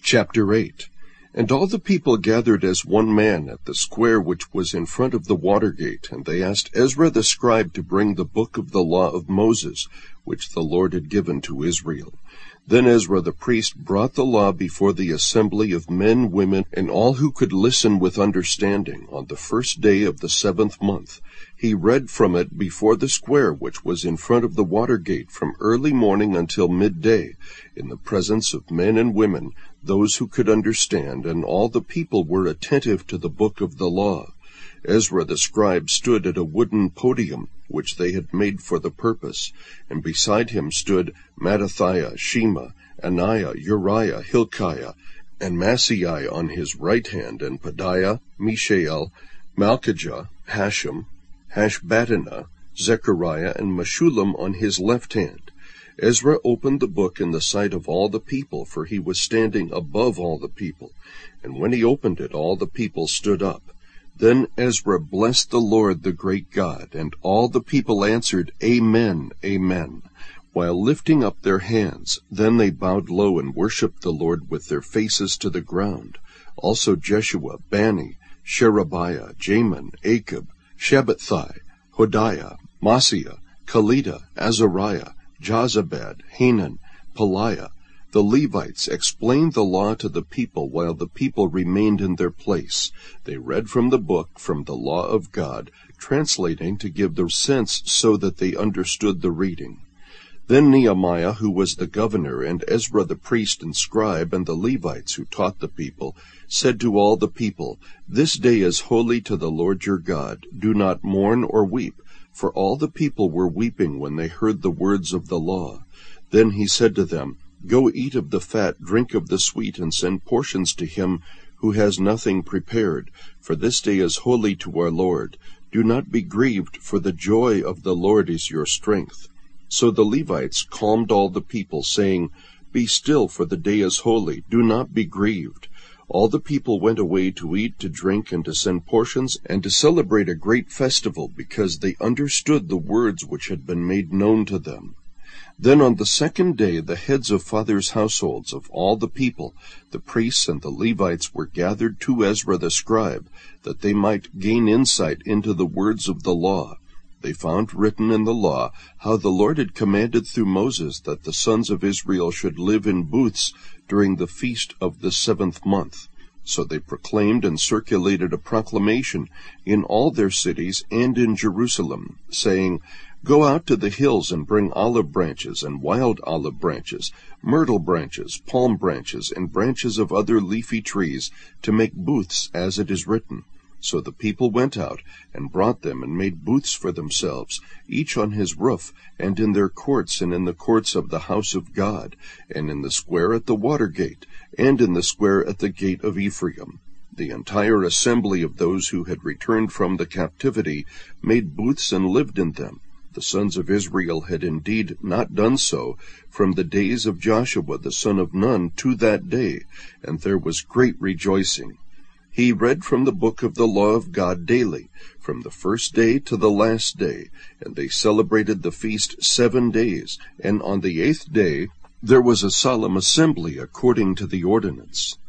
Chapter 8. And all the people gathered as one man at the square which was in front of the water gate, and they asked Ezra the scribe to bring the book of the law of Moses, which the Lord had given to Israel. Then Ezra the priest brought the law before the assembly of men, women, and all who could listen with understanding on the first day of the 7th month. He read from it before the square which was in front of the water gate from early morning until midday, in the presence of men and women, those who could understand, and all the people were attentive to the book of the law. Ezra the scribe stood at a wooden podium, which they had made for the purpose, and beside him stood Mattithiah, Shema, Ananiah, Uriah, Hilkiah, and Maaseiah on his right hand, and Pedaiah, Mishael, Malchijah, Hashum, Hashbaddanah, Zechariah, and Meshullam on his left hand. Ezra opened the book in the sight of all the people, for he was standing above all the people. And when he opened it, all the people stood up. Then Ezra blessed the Lord, the great God, and all the people answered, Amen, Amen, while lifting up their hands. Then they bowed low and worshipped the Lord with their faces to the ground. Also Jeshua, Bani, Sherebiah, Jamin, Achab, Shabbathai, Hodiah, Maaseiah, Kelita, Azariah, Jozabad, Hanan, Pelaiah. The Levites explained the law to the people while the people remained in their place. They read from the book, from the law of God, translating to give the sense so that they understood the reading. Then Nehemiah, who was the governor, and Ezra the priest and scribe, and the Levites who taught the people, said to all the people, This day is holy to the Lord your God. Do not mourn or weep, for all the people were weeping when they heard the words of the law. Then he said to them, Go eat of the fat, drink of the sweet, and send portions to him who has nothing prepared, for this day is holy to our Lord. Do not be grieved, for the joy of the Lord is your strength. So the Levites calmed all the people, saying, Be still, for the day is holy. Do not be grieved. All the people went away to eat, to drink, and to send portions, and to celebrate a great festival, because they understood the words which had been made known to them. Then on the second day the heads of fathers' households of all the people, the priests and the Levites, were gathered to Ezra the scribe, that they might gain insight into the words of the law. They found written in the law how the Lord had commanded through Moses that the sons of Israel should live in booths during the feast of the 7th month. So they proclaimed and circulated a proclamation in all their cities and in Jerusalem, saying, Go out to the hills and bring olive branches and wild olive branches, myrtle branches, palm branches, and branches of other leafy trees, to make booths, as it is written. So the people went out and brought them and made booths for themselves, each on his roof, and in their courts, and in the courts of the house of God, and in the square at the water gate, and in the square at the gate of Ephraim. The entire assembly of those who had returned from the captivity made booths and lived in them. The sons of Israel had indeed not done so from the days of Joshua the son of Nun to that day, and there was great rejoicing. He read from the book of the law of God daily, from the first day to the last day, and they celebrated the feast 7 days, and on the 8th day there was a solemn assembly according to the ordinance.